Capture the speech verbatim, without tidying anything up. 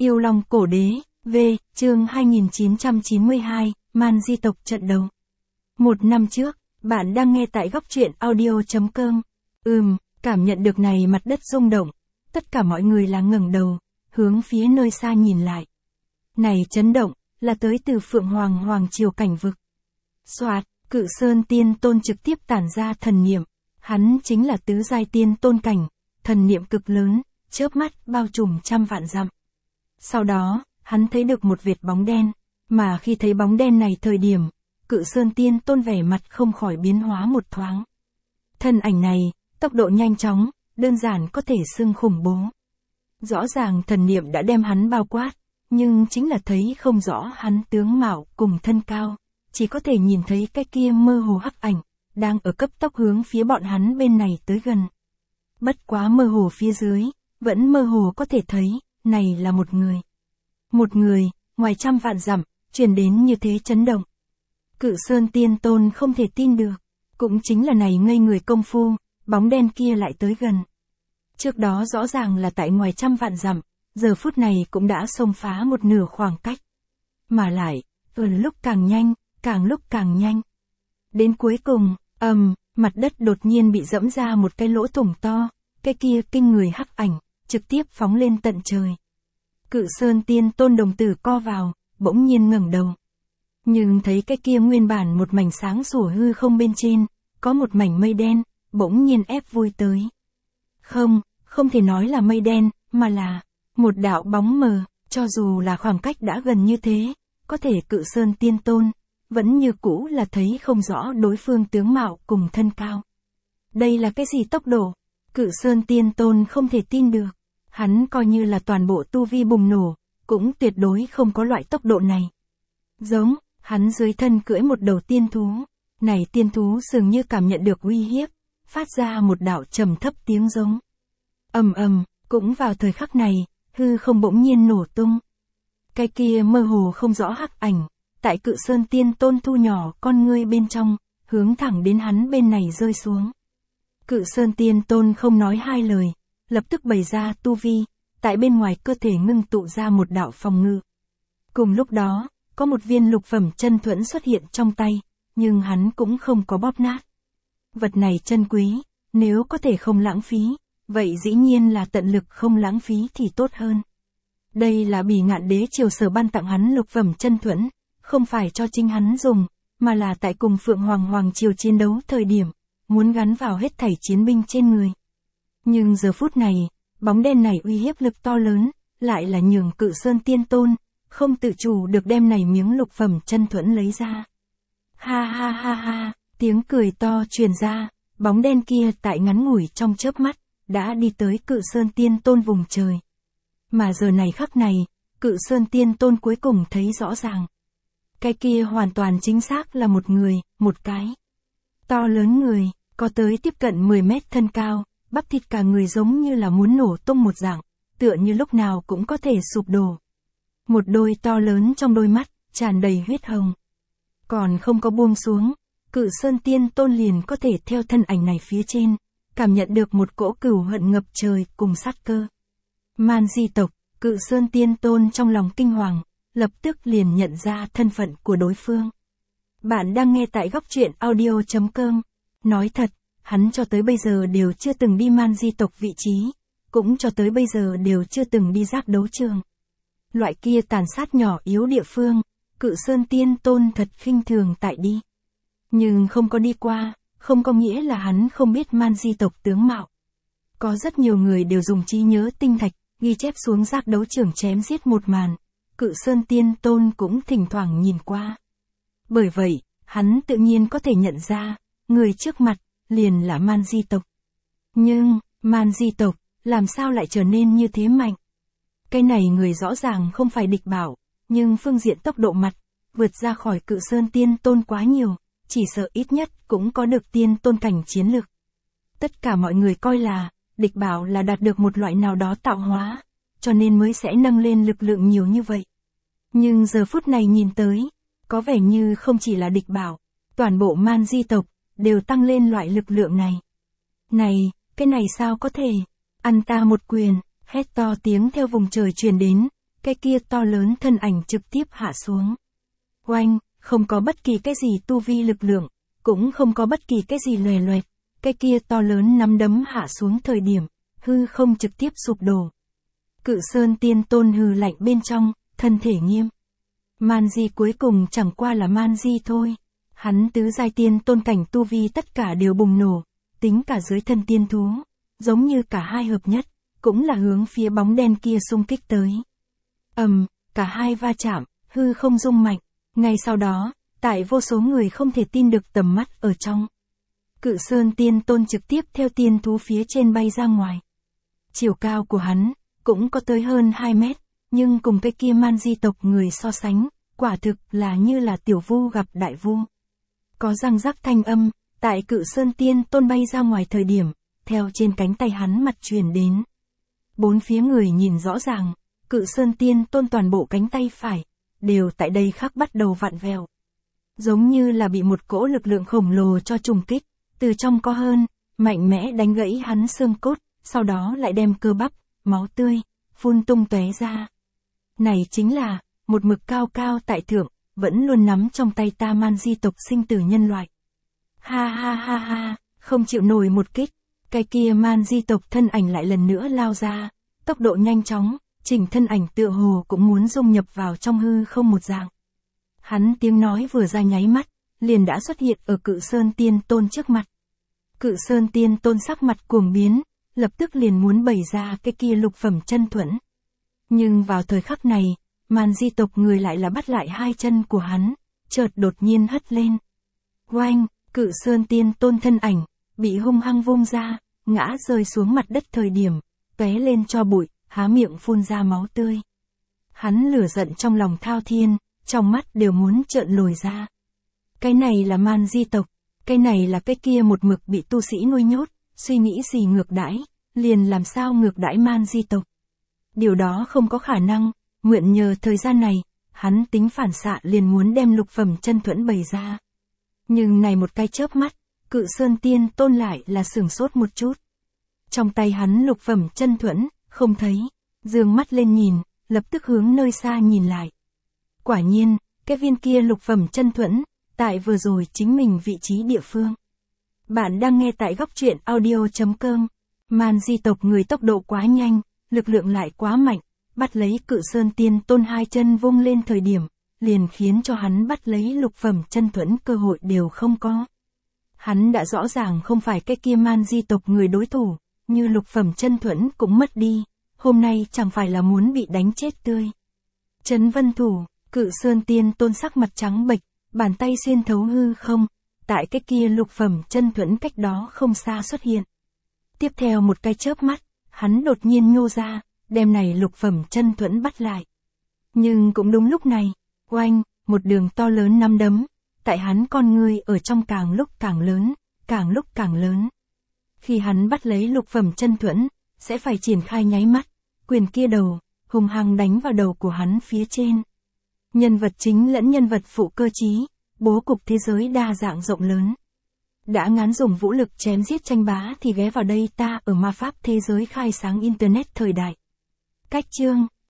Yêu Long Cổ Đế, V, chương hai nghìn chín trăm chín mươi hai, Man Di tộc trận đầu. Một năm trước, bạn đang nghe tại góc truyện audio chấm com. Ừm, cảm nhận được này mặt đất rung động. Tất cả mọi người là ngẩng đầu, hướng phía nơi xa nhìn lại. Này chấn động, là tới từ Phượng Hoàng Hoàng Triều cảnh vực. Soạt, Cự Sơn Tiên Tôn trực tiếp tản ra thần niệm. Hắn chính là tứ giai tiên tôn cảnh, thần niệm cực lớn, chớp mắt bao trùm trăm vạn dặm. Sau đó, hắn thấy được một vệt bóng đen, mà khi thấy bóng đen này thời điểm, Cự Sơn Tiên Tôn vẻ mặt không khỏi biến hóa một thoáng. Thân ảnh này, tốc độ nhanh chóng, đơn giản có thể xưng khủng bố. Rõ ràng thần niệm đã đem hắn bao quát, nhưng chính là thấy không rõ hắn tướng mạo cùng thân cao, chỉ có thể nhìn thấy cái kia mơ hồ hắc ảnh, đang ở cấp tốc hướng phía bọn hắn bên này tới gần. Bất quá mơ hồ phía dưới, vẫn mơ hồ có thể thấy, này là một người. Một người, ngoài trăm vạn dặm, truyền đến như thế chấn động. Cự Sơn Tiên Tôn không thể tin được, cũng chính là này ngây người công phu, bóng đen kia lại tới gần. Trước đó rõ ràng là tại ngoài trăm vạn dặm, giờ phút này cũng đã xông phá một nửa khoảng cách. Mà lại, ở lúc càng nhanh, càng lúc càng nhanh. Đến cuối cùng, ầm, um, mặt đất đột nhiên bị dẫm ra một cái lỗ thủng to, cái kia kinh người hắc ảnh, trực tiếp phóng lên tận trời. Cự Sơn Tiên Tôn đồng tử co vào, bỗng nhiên ngẩng đầu. Nhưng thấy cái kia nguyên bản một mảnh sáng sủa hư không bên trên, có một mảnh mây đen, bỗng nhiên ép vui tới. Không, không thể nói là mây đen, mà là một đạo bóng mờ, cho dù là khoảng cách đã gần như thế, có thể Cự Sơn Tiên Tôn vẫn như cũ là thấy không rõ đối phương tướng mạo cùng thân cao. Đây là cái gì tốc độ? Cự Sơn Tiên Tôn không thể tin được. Hắn coi như là toàn bộ tu vi bùng nổ, cũng tuyệt đối không có loại tốc độ này. Giống, hắn dưới thân cưỡi một đầu tiên thú. Này tiên thú dường như cảm nhận được uy hiếp, phát ra một đạo trầm thấp tiếng giống. Ầm ầm, cũng vào thời khắc này, hư không bỗng nhiên nổ tung. Cái kia mơ hồ không rõ hắc ảnh, tại Cự Sơn Tiên Tôn thu nhỏ con ngươi bên trong, hướng thẳng đến hắn bên này rơi xuống. Cự Sơn Tiên Tôn không nói hai lời, lập tức bày ra tu vi, tại bên ngoài cơ thể ngưng tụ ra một đạo phòng ngự. Cùng lúc đó, có một viên lục phẩm chân thuẫn xuất hiện trong tay, nhưng hắn cũng không có bóp nát. Vật này chân quý, nếu có thể không lãng phí, vậy dĩ nhiên là tận lực không lãng phí thì tốt hơn. Đây là Bỉ Ngạn Đế triều sở ban tặng hắn lục phẩm chân thuẫn, không phải cho chính hắn dùng, mà là tại cùng Phượng Hoàng Hoàng triều chiến đấu thời điểm, muốn gắn vào hết thảy chiến binh trên người. Nhưng giờ phút này, bóng đen này uy hiếp lực to lớn, lại là nhường Cự Sơn Tiên Tôn, không tự chủ được đem này miếng lục phẩm chân thuẫn lấy ra. Ha ha ha ha, tiếng cười to truyền ra, bóng đen kia tại ngắn ngủi trong chớp mắt, đã đi tới Cự Sơn Tiên Tôn vùng trời. Mà giờ này khắc này, Cự Sơn Tiên Tôn cuối cùng thấy rõ ràng. Cái kia hoàn toàn chính xác là một người, một cái to lớn người, có tới tiếp cận mười mét thân cao, bắp thịt cả người giống như là muốn nổ tung một dạng, tựa như lúc nào cũng có thể sụp đổ. Một đôi to lớn trong đôi mắt, tràn đầy huyết hồng. Còn không có buông xuống, Cự Sơn Tiên Tôn liền có thể theo thân ảnh này phía trên, cảm nhận được một cỗ cừu hận ngập trời cùng sát cơ. Man Di tộc, Cự Sơn Tiên Tôn trong lòng kinh hoàng, lập tức liền nhận ra thân phận của đối phương. Bạn đang nghe tại góc truyện audio chấm com. Nói thật, hắn cho tới bây giờ đều chưa từng đi Man Di tộc vị trí, cũng cho tới bây giờ đều chưa từng đi giác đấu trường. Loại kia tàn sát nhỏ yếu địa phương, Cự Sơn Tiên Tôn thật khinh thường tại đi. Nhưng không có đi qua, không có nghĩa là hắn không biết Man Di tộc tướng mạo. Có rất nhiều người đều dùng trí nhớ tinh thạch, ghi chép xuống giác đấu trường chém giết một màn. Cự Sơn Tiên Tôn cũng thỉnh thoảng nhìn qua. Bởi vậy, hắn tự nhiên có thể nhận ra, người trước mặt, liền là Man Di tộc. Nhưng, Man Di tộc, làm sao lại trở nên như thế mạnh? Cái này người rõ ràng không phải địch bảo, nhưng phương diện tốc độ mặt, vượt ra khỏi Cự Sơn Tiên Tôn quá nhiều, chỉ sợ ít nhất cũng có được tiên tôn cảnh chiến lực. Tất cả mọi người coi là, địch bảo là đạt được một loại nào đó tạo hóa, cho nên mới sẽ nâng lên lực lượng nhiều như vậy. Nhưng giờ phút này nhìn tới, có vẻ như không chỉ là địch bảo, toàn bộ Man Di tộc, đều tăng lên loại lực lượng này. Này, cái này sao có thể? Ăn ta một quyền, hét to tiếng theo vùng trời truyền đến, cái kia to lớn thân ảnh trực tiếp hạ xuống. Oanh, không có bất kỳ cái gì tu vi lực lượng, cũng không có bất kỳ cái gì lòe loẹt, cái kia to lớn nắm đấm hạ xuống thời điểm, hư không trực tiếp sụp đổ. Cự Sơn Tiên Tôn hừ lạnh bên trong, thân thể nghiêm. Man Di cuối cùng chẳng qua là Man Di thôi. Hắn tứ giai tiên tôn cảnh tu vi tất cả đều bùng nổ, tính cả dưới thân tiên thú, giống như cả hai hợp nhất, cũng là hướng phía bóng đen kia xung kích tới. Ầm, cả hai va chạm, hư không rung mạnh, ngay sau đó, tại vô số người không thể tin được tầm mắt ở trong. Cự Sơn Tiên Tôn trực tiếp theo tiên thú phía trên bay ra ngoài. Chiều cao của hắn, cũng có tới hơn hai mét, nhưng cùng cái kia Man Di tộc người so sánh, quả thực là như là tiểu vu gặp đại vu. Có răng rắc thanh âm, tại Cự Sơn Tiên Tôn bay ra ngoài thời điểm, theo trên cánh tay hắn mặt truyền đến. Bốn phía người nhìn rõ ràng, Cự Sơn Tiên Tôn toàn bộ cánh tay phải, đều tại đây khắc bắt đầu vặn vẹo. Giống như là bị một cỗ lực lượng khổng lồ cho trùng kích, từ trong có hơn, mạnh mẽ đánh gãy hắn xương cốt, sau đó lại đem cơ bắp, máu tươi, phun tung tóe ra. Này chính là, một mực cao cao tại thượng, vẫn luôn nắm trong tay ta Man Di tộc sinh tử nhân loại. Ha ha ha ha, không chịu nổi một kích, cái kia Man Di tộc thân ảnh lại lần nữa lao ra, tốc độ nhanh chóng, chỉnh thân ảnh tựa hồ cũng muốn dung nhập vào trong hư không một dạng. Hắn tiếng nói vừa ra nháy mắt, liền đã xuất hiện ở Cự Sơn Tiên Tôn trước mặt. Cự Sơn Tiên Tôn sắc mặt cuồng biến, lập tức liền muốn bày ra cái kia lục phẩm chân thuẫn. Nhưng vào thời khắc này, Man Di tộc người lại là bắt lại hai chân của hắn, chợt đột nhiên hất lên. Oanh, Cự Sơn Tiên Tôn thân ảnh, bị hung hăng vung ra, ngã rơi xuống mặt đất thời điểm, tóe lên cho bụi, há miệng phun ra máu tươi. Hắn lửa giận trong lòng thao thiên, trong mắt đều muốn trợn lồi ra. Cái này là Man Di tộc, cái này là cái kia một mực bị tu sĩ nuôi nhốt, suy nghĩ gì ngược đãi, liền làm sao ngược đãi Man Di tộc. Điều đó không có khả năng, nguyện nhờ thời gian này, hắn tính phản xạ liền muốn đem lục phẩm chân thuẫn bày ra. Nhưng này một cái chớp mắt, Cự Sơn Tiên Tôn lại là sửng sốt một chút. Trong tay hắn lục phẩm chân thuẫn, không thấy, dương mắt lên nhìn, lập tức hướng nơi xa nhìn lại. Quả nhiên, cái viên kia lục phẩm chân thuẫn, tại vừa rồi chính mình vị trí địa phương. Bạn đang nghe tại góc truyện audio chấm com. Man Di tộc người tốc độ quá nhanh, lực lượng lại quá mạnh, bắt lấy Cự Sơn Tiên Tôn hai chân vung lên thời điểm, liền khiến cho hắn bắt lấy lục phẩm chân thuẫn cơ hội đều không có. Hắn đã rõ ràng không phải cái kia Man Di tộc người đối thủ, như lục phẩm chân thuẫn cũng mất đi, hôm nay chẳng phải là muốn bị đánh chết tươi. Trấn Vân Thủ, Cự Sơn Tiên Tôn sắc mặt trắng bệch, bàn tay xuyên thấu hư không, tại cái kia lục phẩm chân thuẫn cách đó không xa xuất hiện. Tiếp theo một cái chớp mắt, hắn đột nhiên nhô ra, đem này lục phẩm chân thuẫn bắt lại. Nhưng cũng đúng lúc này, oanh, một đường to lớn nắm đấm, tại hắn con ngươi ở trong càng lúc càng lớn, càng lúc càng lớn. Khi hắn bắt lấy lục phẩm chân thuẫn, sẽ phải triển khai nháy mắt, quyền kia đầu, hùng hăng đánh vào đầu của hắn phía trên. Nhân vật chính lẫn nhân vật phụ cơ trí, bố cục thế giới đa dạng rộng lớn. Đã ngán dùng vũ lực chém giết tranh bá thì ghé vào đây ta ở ma pháp thế giới khai sáng internet thời đại. Cách chương,